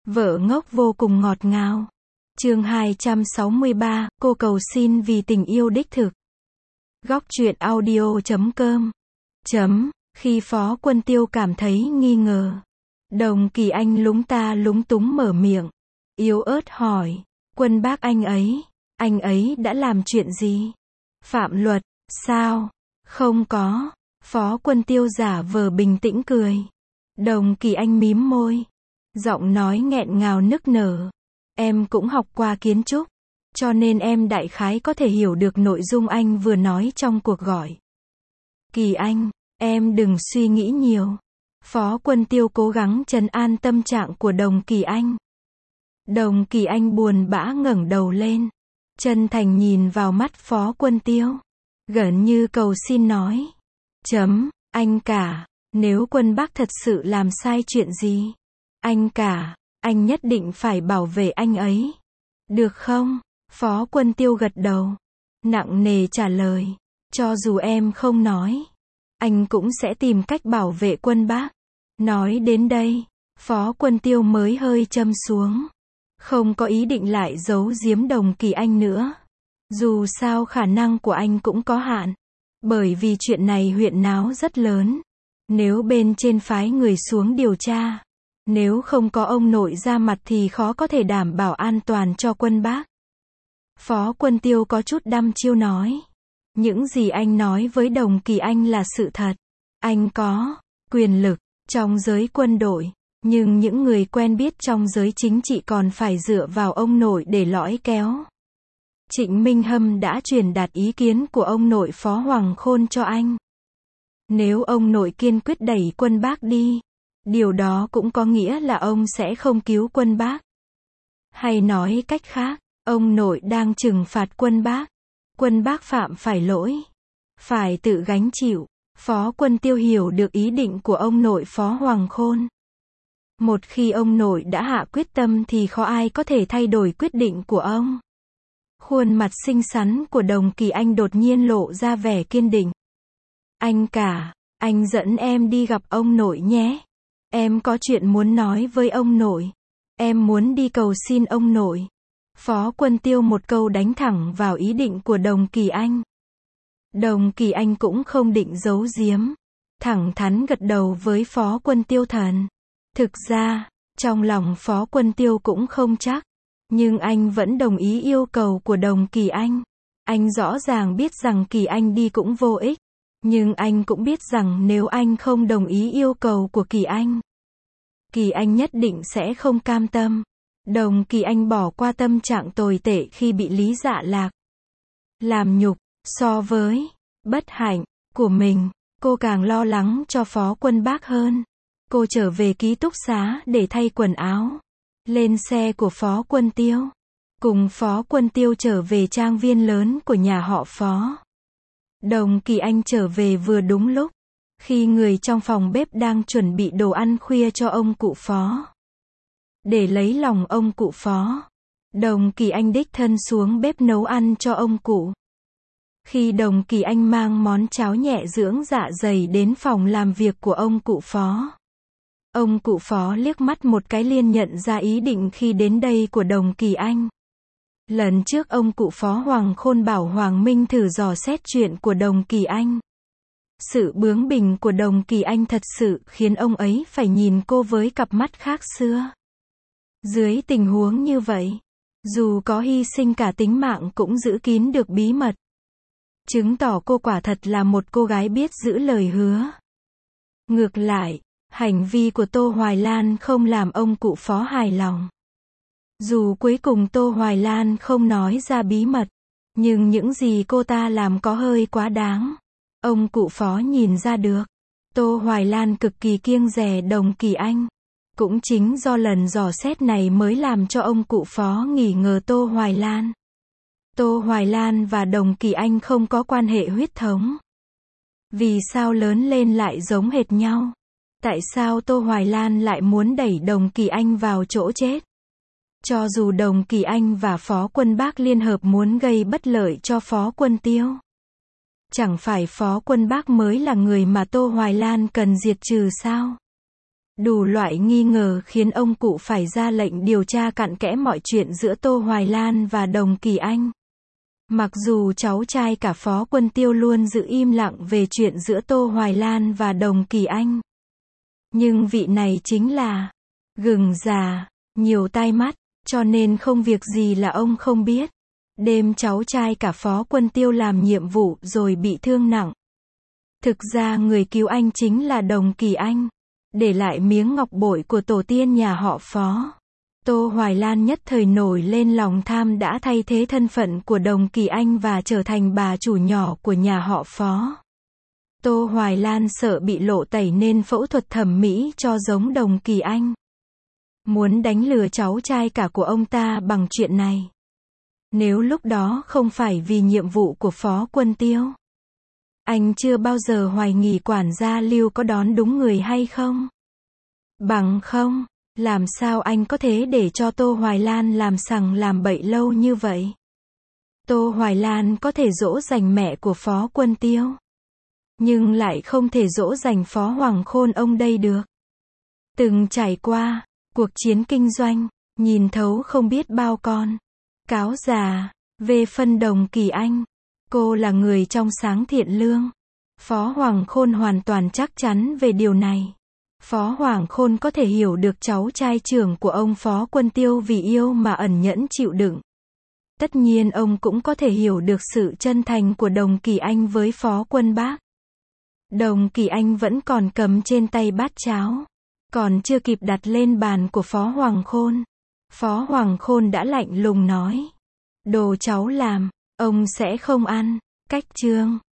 Vợ ngốc vô cùng ngọt ngào. Chương 263, cô cầu xin vì tình yêu đích thực. Góc truyện audio.com. Khi Phó Quân Tiêu cảm thấy nghi ngờ, Đồng Kỳ Anh lúng ta lúng túng mở miệng, yếu ớt hỏi, Quân bác anh ấy đã làm chuyện gì? Phạm luật, sao? Không có. Phó Quân Tiêu giả vờ bình tĩnh cười. Đồng Kỳ Anh mím môi, giọng nói nghẹn ngào nức nở. Em cũng học qua kiến trúc, cho nên em đại khái có thể hiểu được nội dung anh vừa nói trong cuộc gọi. Kỳ Anh, em đừng suy nghĩ nhiều. Phó Quân Tiêu cố gắng trấn an tâm trạng của Đồng Kỳ Anh. Đồng Kỳ Anh buồn bã ngẩng đầu lên, chân thành nhìn vào mắt Phó Quân Tiêu, gần như cầu xin nói. Anh cả, nếu Quân bác thật sự làm sai chuyện gì, anh cả, anh nhất định phải bảo vệ anh ấy. Được không? Phó Quân Tiêu gật đầu, nặng nề trả lời. Cho dù em không nói, anh cũng sẽ tìm cách bảo vệ Quân bác. Nói đến đây, Phó Quân Tiêu mới hơi châm xuống. Không có ý định lại giấu giếm Đồng Kỳ Anh nữa. Dù sao khả năng của anh cũng có hạn. Bởi vì chuyện này huyên náo rất lớn. Nếu bên trên phái người xuống điều tra, nếu không có ông nội ra mặt thì khó có thể đảm bảo an toàn cho Quân bác. Phó Quân Tiêu có chút đăm chiêu nói. Những gì anh nói với Đồng Kỳ Anh là sự thật. Anh có quyền lực trong giới quân đội, nhưng những người quen biết trong giới chính trị còn phải dựa vào ông nội để lõi kéo. Trịnh Minh Hâm đã truyền đạt ý kiến của ông nội Phó Hoàng Khôn cho anh. Nếu ông nội kiên quyết đẩy Quân bác đi, điều đó cũng có nghĩa là ông sẽ không cứu Quân bác. Hay nói cách khác, ông nội đang trừng phạt Quân bác. Quân bác phạm phải lỗi, phải tự gánh chịu. Phó Quân Tiêu hiểu được ý định của ông nội Phó Hoàng Khôn. Một khi ông nội đã hạ quyết tâm thì khó ai có thể thay đổi quyết định của ông. Khuôn mặt xinh xắn của Đồng Kỳ Anh đột nhiên lộ ra vẻ kiên định. Anh cả, anh dẫn em đi gặp ông nội nhé. Em có chuyện muốn nói với ông nội. Em muốn đi cầu xin ông nội. Phó Quân Tiêu một câu đánh thẳng vào ý định của Đồng Kỳ Anh. Đồng Kỳ Anh cũng không định giấu giếm, thẳng thắn gật đầu với Phó Quân Tiêu thần. Thực ra, trong lòng Phó Quân Tiêu cũng không chắc, nhưng anh vẫn đồng ý yêu cầu của Đồng Kỳ Anh. Anh rõ ràng biết rằng Kỳ Anh đi cũng vô ích, nhưng anh cũng biết rằng nếu anh không đồng ý yêu cầu của Kỳ Anh nhất định sẽ không cam tâm. Đồng Kỳ Anh bỏ qua tâm trạng tồi tệ khi bị Lý Dạ Lạc làm nhục. So với bất hạnh của mình, cô càng lo lắng cho Phó Quân bác hơn. Cô trở về ký túc xá để thay quần áo, lên xe của Phó Quân Tiêu, cùng Phó Quân Tiêu trở về trang viên lớn của nhà họ Phó. Đồng Kỳ Anh trở về vừa đúng lúc, khi người trong phòng bếp đang chuẩn bị đồ ăn khuya cho ông cụ Phó. Để lấy lòng ông cụ Phó, Đồng Kỳ Anh đích thân xuống bếp nấu ăn cho ông cụ. Khi Đồng Kỳ Anh mang món cháo nhẹ dưỡng dạ dày đến phòng làm việc của ông cụ Phó, ông cụ Phó liếc mắt một cái liền nhận ra ý định khi đến đây của Đồng Kỳ Anh. Lần trước ông cụ Phó Hoàng Khôn bảo Hoàng Minh thử dò xét chuyện của Đồng Kỳ Anh. Sự bướng bỉnh của Đồng Kỳ Anh thật sự khiến ông ấy phải nhìn cô với cặp mắt khác xưa. Dưới tình huống như vậy, dù có hy sinh cả tính mạng cũng giữ kín được bí mật. Chứng tỏ cô quả thật là một cô gái biết giữ lời hứa. Ngược lại, hành vi của Tô Hoài Lan không làm ông cụ Phó hài lòng. Dù cuối cùng Tô Hoài Lan không nói ra bí mật, nhưng những gì cô ta làm có hơi quá đáng. Ông cụ Phó nhìn ra được. Tô Hoài Lan cực kỳ kiêng dè Đồng Kỳ Anh. Cũng chính do lần dò xét này mới làm cho ông cụ Phó nghi ngờ Tô Hoài Lan. Tô Hoài Lan và Đồng Kỳ Anh không có quan hệ huyết thống. Vì sao lớn lên lại giống hệt nhau? Tại sao Tô Hoài Lan lại muốn đẩy Đồng Kỳ Anh vào chỗ chết? Cho dù Đồng Kỳ Anh và Phó Quân bác liên hợp muốn gây bất lợi cho Phó Quân Tiêu, chẳng phải Phó Quân bác mới là người mà Tô Hoài Lan cần diệt trừ sao? Đủ loại nghi ngờ khiến ông cụ phải ra lệnh điều tra cặn kẽ mọi chuyện giữa Tô Hoài Lan và Đồng Kỳ Anh. Mặc dù cháu trai cả Phó Quân Tiêu luôn giữ im lặng về chuyện giữa Tô Hoài Lan và Đồng Kỳ Anh. Nhưng vị này chính là gừng già, nhiều tai mắt, cho nên không việc gì là ông không biết. Đêm cháu trai cả Phó Quân Tiêu làm nhiệm vụ rồi bị thương nặng. Thực ra người cứu anh chính là Đồng Kỳ Anh, để lại miếng ngọc bội của tổ tiên nhà họ Phó. Tô Hoài Lan nhất thời nổi lên lòng tham đã thay thế thân phận của Đồng Kỳ Anh và trở thành bà chủ nhỏ của nhà họ Phó. Tô Hoài Lan sợ bị lộ tẩy nên phẫu thuật thẩm mỹ cho giống Đồng Kỳ Anh. Muốn đánh lừa cháu trai cả của ông ta bằng chuyện này. Nếu lúc đó không phải vì nhiệm vụ của Phó Quân Tiêu, anh chưa bao giờ hoài nghi quản gia Lưu có đón đúng người hay không. Bằng không, làm sao anh có thể để cho Tô Hoài Lan làm sằng làm bậy lâu như vậy? Tô Hoài Lan có thể dỗ dành mẹ của Phó Quân Tiêu, nhưng lại không thể dỗ dành Phó Hoàng Khôn ông đây được. Từng trải qua cuộc chiến kinh doanh, nhìn thấu không biết bao con cáo già. Về phần Đồng Kỳ Anh, cô là người trong sáng thiện lương. Phó Hoàng Khôn hoàn toàn chắc chắn về điều này. Phó Hoàng Khôn có thể hiểu được cháu trai trưởng của ông Phó Quân Tiêu vì yêu mà ẩn nhẫn chịu đựng. Tất nhiên ông cũng có thể hiểu được sự chân thành của Đồng Kỳ Anh với Phó Quân Bác. Đồng Kỳ Anh vẫn còn cầm trên tay bát cháo, còn chưa kịp đặt lên bàn của Phó Hoàng Khôn. Phó Hoàng Khôn đã lạnh lùng nói: đồ cháu làm, ông sẽ không ăn. Cách chương